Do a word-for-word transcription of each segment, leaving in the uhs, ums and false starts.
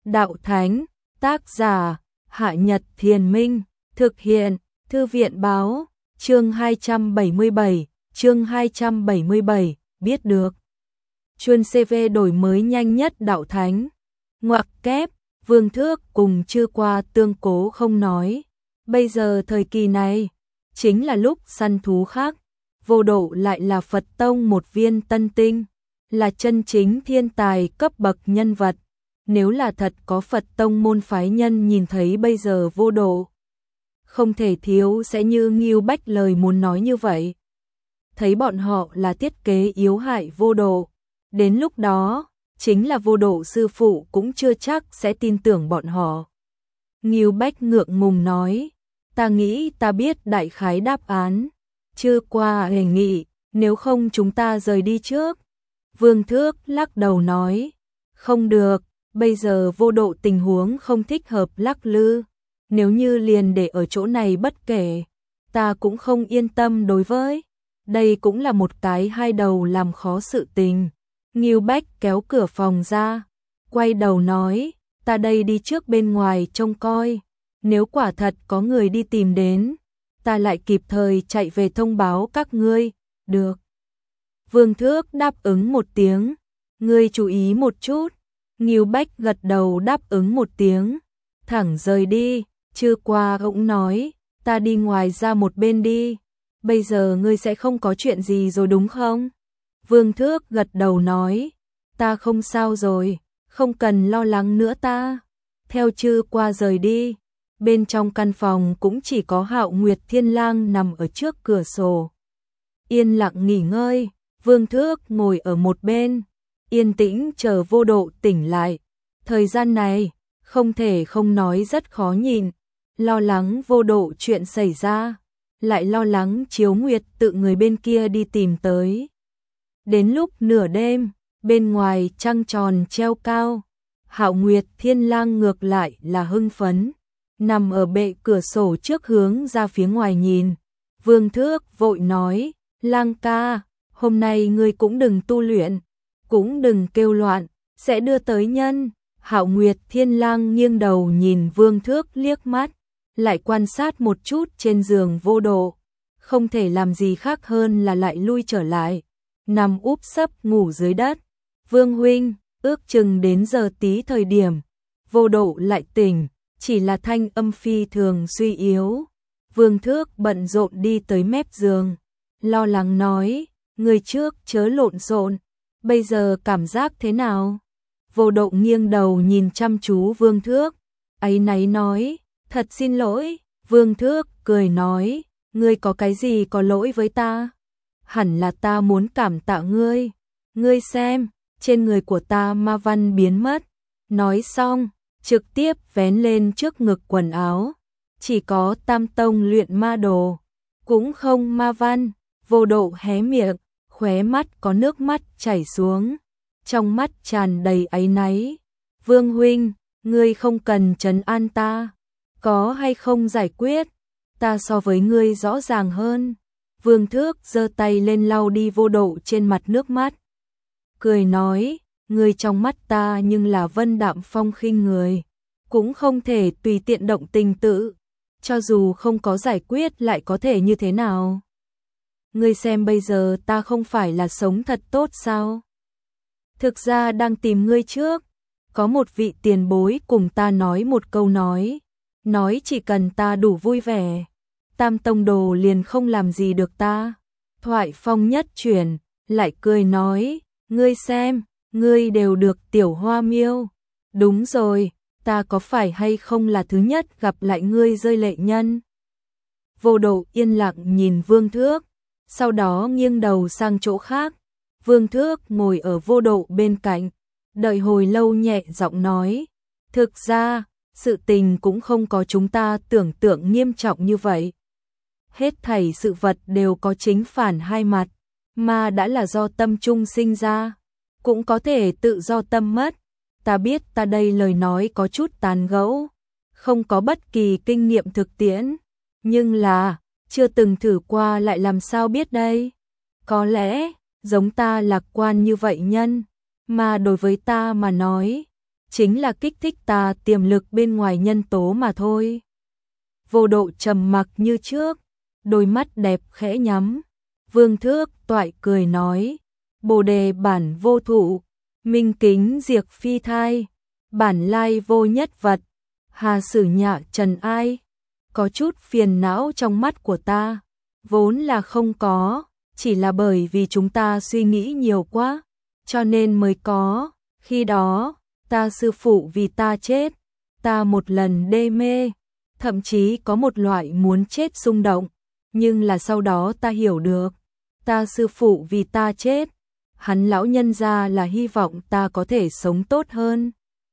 đạo thánh, tác giả, Hạ Nhật Thiền Minh, thực hiện, Thư viện báo, chương hai trăm bảy mươi bảy, chương hai trăm bảy mươi bảy, biết được. Chuyên xê vê đổi mới nhanh nhất đạo thánh. Ngoặc kép, Vương Thước cùng Chư Qua tương cố không nói. Bây giờ thời kỳ này, chính là lúc săn thú khác. Vô Độ lại là Phật Tông một viên tân tinh, là chân chính thiên tài cấp bậc nhân vật. Nếu là thật có Phật Tông môn phái nhân nhìn thấy bây giờ Vô Độ, không thể thiếu sẽ như Ngưu Bách lời muốn nói như vậy. Thấy bọn họ là thiết kế yếu hại Vô Độ, đến lúc đó, chính là Vô Độ sư phụ cũng chưa chắc sẽ tin tưởng bọn họ. Ngưu Bách ngượng ngùng nói, ta nghĩ ta biết đại khái đáp án. Chư Qua đề nghị, nếu không chúng ta rời đi trước. Vương Thước lắc đầu nói, không được, bây giờ Vô Độ tình huống không thích hợp lắc lư. Nếu như liền để ở chỗ này bất kể, ta cũng không yên tâm đối với. Đây cũng là một cái hai đầu làm khó sự tình. Ngưu Bách kéo cửa phòng ra, quay đầu nói, ta đây đi trước bên ngoài trông coi. Nếu quả thật có người đi tìm đến, ta lại kịp thời chạy về thông báo các ngươi, được. Vương Thước đáp ứng một tiếng, ngươi chú ý một chút. Ngưu Bách gật đầu đáp ứng một tiếng, thẳng rời đi. Chư Qua cũng nói, ta đi ngoài ra một bên đi, bây giờ ngươi sẽ không có chuyện gì rồi đúng không? Vương Thước gật đầu nói, ta không sao rồi, không cần lo lắng nữa ta. Theo Chư Qua rời đi, bên trong căn phòng cũng chỉ có Hạo Nguyệt Thiên Lang nằm ở trước cửa sổ, yên lặng nghỉ ngơi. Vương Thước ngồi ở một bên, yên tĩnh chờ Vô Độ tỉnh lại. Thời gian này, không thể không nói rất khó nhìn, lo lắng Vô Độ chuyện xảy ra, lại lo lắng Chiếu Nguyệt tự người bên kia đi tìm tới. Đến lúc nửa đêm, bên ngoài trăng tròn treo cao, Hạo Nguyệt Thiên Lang ngược lại là hưng phấn, nằm ở bệ cửa sổ trước hướng ra phía ngoài nhìn. Vương Thước vội nói, Lang ca, hôm nay ngươi cũng đừng tu luyện, cũng đừng kêu loạn, sẽ đưa tới nhân. Hạo Nguyệt Thiên Lang nghiêng đầu nhìn Vương Thước liếc mắt, lại quan sát một chút trên giường Vô Độ, không thể làm gì khác hơn là lại lui trở lại, nằm úp sấp ngủ dưới đất. Vương huynh, ước chừng đến giờ tí thời điểm, Vô Độ lại tỉnh, chỉ là thanh âm phi thường suy yếu. Vương Thước bận rộn đi tới mép giường, lo lắng nói, người trước chớ lộn xộn, bây giờ cảm giác thế nào? Vô Độ nghiêng đầu nhìn chăm chú Vương Thước, áy náy nói, thật xin lỗi. Vương Thước cười nói, ngươi có cái gì có lỗi với ta? Hẳn là ta muốn cảm tạ ngươi. Ngươi xem, trên người của ta ma văn biến mất. Nói xong, trực tiếp vén lên trước ngực quần áo. Chỉ có Tam Tông luyện ma đồ, cũng không ma văn. Vô Độ hé miệng, khóe mắt có nước mắt chảy xuống, trong mắt tràn đầy áy náy. Vương huynh, ngươi không cần trấn an ta, có hay không giải quyết, ta so với ngươi rõ ràng hơn. Vương Thước giơ tay lên lau đi Vô Độ trên mặt nước mắt, cười nói, ngươi trong mắt ta nhưng là vân đạm phong khinh người, cũng không thể tùy tiện động tình tự, cho dù không có giải quyết lại có thể như thế nào? Ngươi xem bây giờ ta không phải là sống thật tốt sao? Thực ra đang tìm ngươi trước, có một vị tiền bối cùng ta nói một câu nói, nói chỉ cần ta đủ vui vẻ, Tam Tông đồ liền không làm gì được ta. Thoại phong nhất chuyển, lại cười nói, ngươi xem, ngươi đều được Tiểu Hoa Miêu. Đúng rồi, ta có phải hay không là thứ nhất gặp lại ngươi rơi lệ nhân? Vô Độ yên lặng nhìn Vương Thước, sau đó nghiêng đầu sang chỗ khác. Vương Thước ngồi ở Vô Độ bên cạnh, đợi hồi lâu nhẹ giọng nói, thực ra, sự tình cũng không có chúng ta tưởng tượng nghiêm trọng như vậy. Hết thảy sự vật đều có chính phản hai mặt, mà đã là do tâm trung sinh ra, cũng có thể tự do tâm mất. Ta biết ta đây lời nói có chút tàn gẫu, không có bất kỳ kinh nghiệm thực tiễn, nhưng là, chưa từng thử qua lại làm sao biết đây. Có lẽ, giống ta lạc quan như vậy nhân, mà đối với ta mà nói, chính là kích thích ta tiềm lực bên ngoài nhân tố mà thôi. Vô Độ trầm mặc như trước, đôi mắt đẹp khẽ nhắm. Vương Thước toại cười nói, Bồ đề bản vô thụ, minh kính diệt phi thai, bản lai vô nhất vật, hà sử nhạ trần ai. Có chút phiền não trong mắt của ta, vốn là không có, chỉ là bởi vì chúng ta suy nghĩ nhiều quá, cho nên mới có. Khi đó, ta sư phụ vì ta chết, ta một lần đê mê, thậm chí có một loại muốn chết xung động, nhưng là sau đó ta hiểu được, ta sư phụ vì ta chết, hắn lão nhân gia là hy vọng ta có thể sống tốt hơn.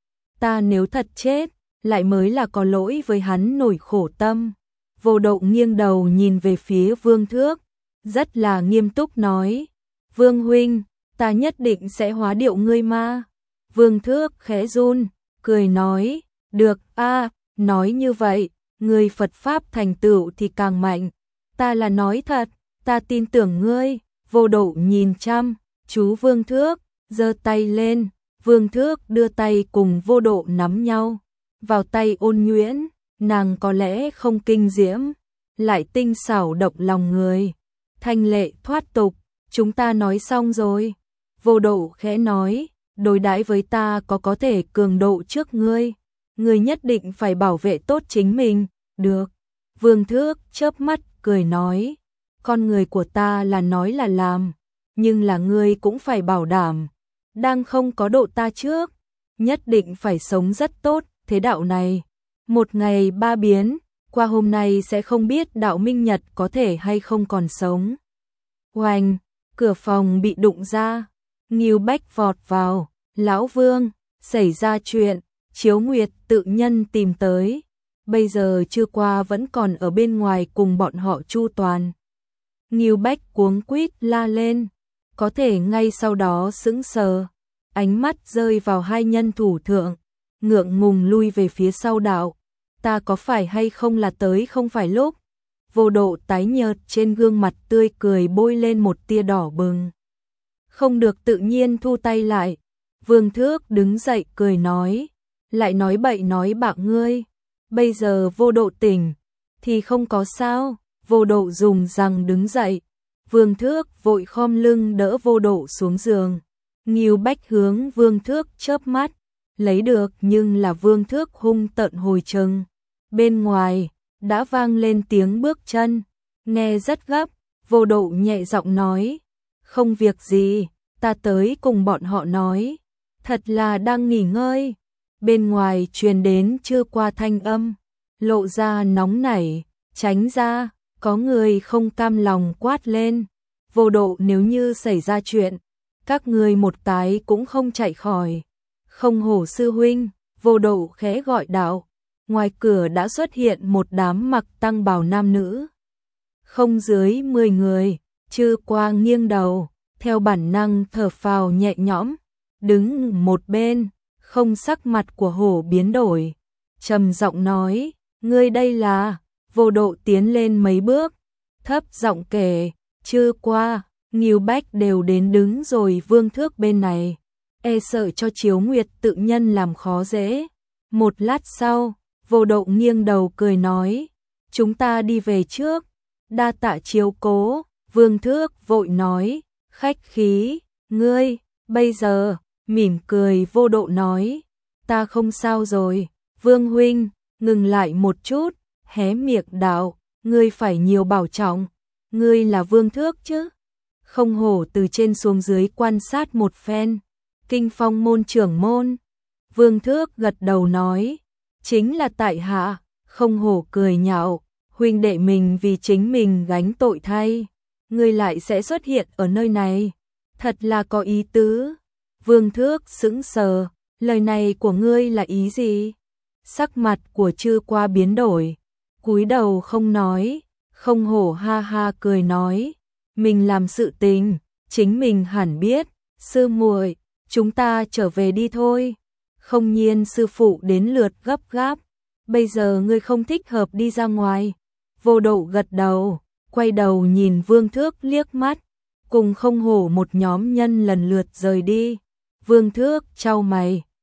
Ta nếu thật chết, lại mới là có lỗi với hắn nổi khổ tâm. Vô Độ nghiêng đầu nhìn về phía Vương Thước, rất là nghiêm túc nói, Vương huynh, ta nhất định sẽ hóa điệu ngươi ma. Vương Thước khẽ run, cười nói, được a, nói như vậy, ngươi Phật Pháp thành tựu thì càng mạnh. Ta là nói thật, ta tin tưởng ngươi. Vô Độ nhìn chăm chú Vương Thước, giơ tay lên, Vương Thước đưa tay cùng Vô Độ nắm nhau, vào tay ôn nhuyễn, nàng có lẽ không kinh diễm, lại tinh xảo động lòng người, thanh lệ thoát tục. Chúng ta nói xong rồi. Vô Độ khẽ nói, đối đãi với ta có có thể cường độ trước ngươi, ngươi nhất định phải bảo vệ tốt chính mình. Được. Vương Thước chớp mắt cười nói, con người của ta là nói là làm, nhưng là ngươi cũng phải bảo đảm, đang không có độ ta trước, nhất định phải sống rất tốt. Thế đạo này, một ngày ba biến, qua hôm nay sẽ không biết đạo minh nhật có thể hay không còn sống. Oanh, cửa phòng bị đụng ra, Ngưu Bách vọt vào, lão Vương, xảy ra chuyện, Chiếu Nguyệt tự nhân tìm tới, bây giờ chưa qua vẫn còn ở bên ngoài cùng bọn họ chu toàn. Ngưu Bách cuống quýt la lên, có thể ngay sau đó sững sờ, ánh mắt rơi vào hai nhân thủ thượng, ngượng ngùng lui về phía sau đạo, ta có phải hay không là tới không phải lúc. Vô Độ tái nhợt trên gương mặt tươi cười bôi lên một tia đỏ bừng. Không được tự nhiên thu tay lại. Vương Thước đứng dậy cười nói, lại nói bậy nói bạ ngươi, bây giờ Vô Độ tỉnh thì không có sao. Vô Độ dùng rằng đứng dậy, Vương Thước vội khom lưng đỡ Vô Độ xuống giường. Ngưu Bách hướng Vương Thước chớp mắt, lấy được nhưng là Vương Thước hung tợn hồi trừng. Bên ngoài đã vang lên tiếng bước chân, nghe rất gấp. Vô Độ nhẹ giọng nói, không việc gì, ta tới cùng bọn họ nói, thật là đang nghỉ ngơi. Bên ngoài truyền đến chưa qua thanh âm, lộ ra nóng nảy, tránh ra. Có người không cam lòng quát lên, Vô Độ nếu như xảy ra chuyện, các người một cái cũng không chạy khỏi. Không hổ sư huynh. Vô Độ khẽ gọi đạo. Ngoài cửa đã xuất hiện một đám mặc tăng bào nam nữ, không dưới mười người. Chư qua nghiêng đầu, theo bản năng thở phào nhẹ nhõm, đứng một bên, không sắc mặt của hổ biến đổi, trầm giọng nói, ngươi đây là. Vô Độ tiến lên mấy bước, thấp giọng kể, chư qua, Ngưu Bách đều đến đứng rồi. Vương Thước bên này, e sợ cho Chiếu Nguyệt tự nhân làm khó dễ. Một lát sau, Vô Độ nghiêng đầu cười nói, chúng ta đi về trước, đa tạ chiếu cố. Vương Thước vội nói, khách khí, ngươi, bây giờ, mỉm cười. Vô Độ nói, ta không sao rồi. Vương huynh, ngừng lại một chút, hé miệng đạo, ngươi phải nhiều bảo trọng, ngươi là Vương Thước chứ? Không hổ từ trên xuống dưới quan sát một phen, Kinh Phong môn trưởng môn. Vương Thước gật đầu nói, chính là tại hạ. Không hổ cười nhạo, huynh đệ mình vì chính mình gánh tội thay, ngươi lại sẽ xuất hiện ở nơi này, thật là có ý tứ. Vương Thước sững sờ, lời này của ngươi là ý gì? Sắc mặt của Chư qua biến đổi, cúi đầu không nói. Không hổ ha ha cười nói, mình làm sự tình, chính mình hẳn biết. Sư muội, chúng ta trở về đi thôi. Không nhiên sư phụ đến lượt gấp gáp, bây giờ ngươi không thích hợp đi ra ngoài. Vô Độ gật đầu, quay đầu nhìn Vương Thước liếc mắt, cùng không hổ một nhóm nhân lần lượt rời đi. Vương Thước chau mày,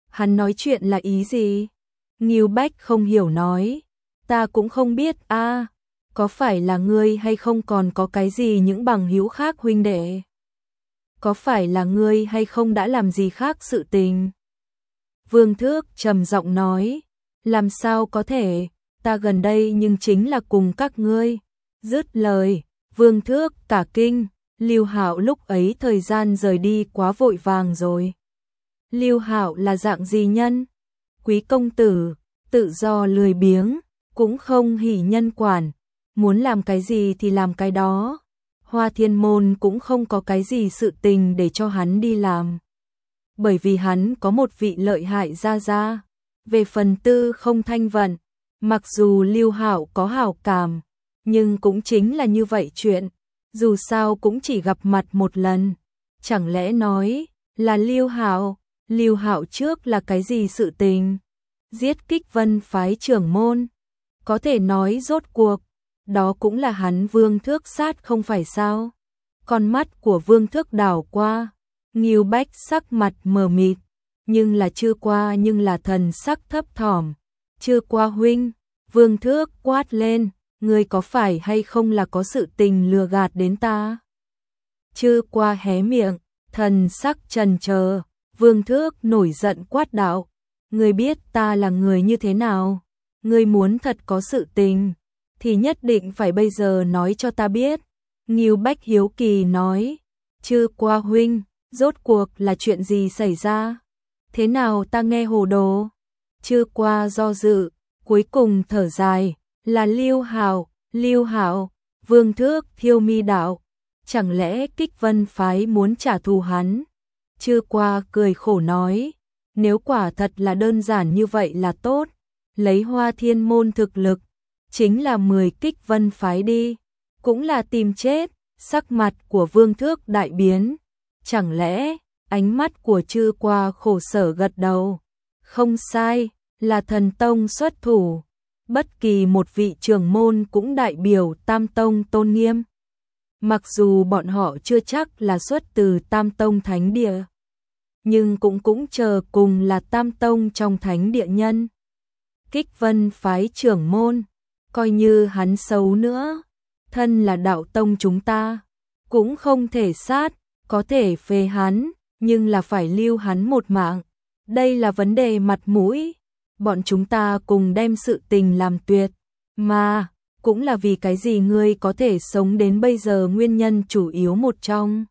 Hắn nói chuyện là ý gì? Ngưu Bách không hiểu nói, ta cũng không biết a, có phải là ngươi hay không còn có cái gì những bằng hữu khác huynh đệ? Có phải là ngươi hay không đã làm gì khác sự tình? Vương Thước trầm giọng nói, làm sao có thể, ta gần đây nhưng chính là cùng các ngươi. Dứt lời, Vương Thước cả kinh, Lưu Hạo lúc ấy thời gian rời đi quá vội vàng rồi. Lưu Hạo là dạng gì nhân? Quý công tử, tự do lười biếng, cũng không hỉ nhân quản, muốn làm cái gì thì làm cái đó. Hoa Thiên Môn cũng không có cái gì sự tình để cho hắn đi làm. Bởi vì hắn có một vị lợi hại gia gia. Về phần Tư Không Thanh Vận, mặc dù Lưu Hạo có hảo cảm, nhưng cũng chính là như vậy chuyện, dù sao cũng chỉ gặp mặt một lần. Chẳng lẽ nói là Lưu Hạo, Lưu Hạo trước là cái gì sự tình? Giết Kích Vân phái trưởng môn, có thể nói rốt cuộc, đó cũng là hắn Vương Thước sát không phải sao? Con mắt của Vương Thước đảo qua, Ngưu Bách sắc mặt mờ mịt, nhưng là chưa qua nhưng là thần sắc thấp thỏm. Chưa qua huynh, Vương Thước quát lên, ngươi có phải hay không là có sự tình lừa gạt đến ta? Chưa qua hé miệng, thần sắc trần chờ, Vương Thước nổi giận quát đạo, ngươi biết ta là người như thế nào? Ngươi muốn thật có sự tình, thì nhất định phải bây giờ nói cho ta biết. Ngưu Bách hiếu kỳ nói, chưa qua huynh, rốt cuộc là chuyện gì xảy ra? Thế nào ta nghe hồ đồ? Chưa qua do dự, cuối cùng thở dài, là Lưu Hạo, Lưu Hạo. Vương Thước thiêu mi đạo, chẳng lẽ Kích Vân phái muốn trả thù hắn? Chưa qua cười khổ nói, nếu quả thật là đơn giản như vậy là tốt, lấy Hoa Thiên Môn thực lực, chính là mười Kích Vân phái đi, cũng là tìm chết. Sắc mặt của Vương Thước đại biến, chẳng lẽ ánh mắt của Chư Qua khổ sở gật đầu, không sai, là thần tông xuất thủ, bất kỳ một vị trưởng môn cũng đại biểu Tam Tông tôn nghiêm. Mặc dù bọn họ chưa chắc là xuất từ Tam Tông thánh địa, nhưng cũng cũng chờ cùng là Tam Tông trong thánh địa nhân. Kích Vân phái trưởng môn, coi như hắn xấu nữa, thân là đạo tông chúng ta, cũng không thể sát, có thể phê hắn, nhưng là phải lưu hắn một mạng. Đây là vấn đề mặt mũi, bọn chúng ta cùng đem sự tình làm tuyệt, mà cũng là vì cái gì ngươi có thể sống đến bây giờ nguyên nhân chủ yếu một trong.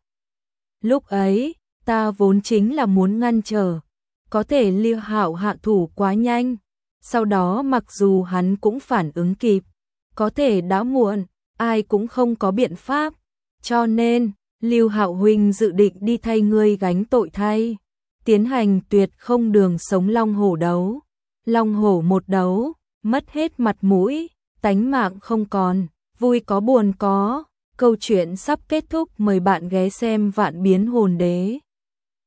Lúc ấy, ta vốn chính là muốn ngăn trở, có thể Lưu Hạo hạ thủ quá nhanh, sau đó mặc dù hắn cũng phản ứng kịp, có thể đã muộn, ai cũng không có biện pháp, cho nên Lưu Hạo huynh dự định đi thay ngươi gánh tội thay, tiến hành tuyệt không đường sống long hổ đấu. Long hổ một đấu, mất hết mặt mũi, tánh mạng không còn, vui có buồn có. Câu chuyện sắp kết thúc, mời bạn ghé xem Vạn Biến Hồn Đế.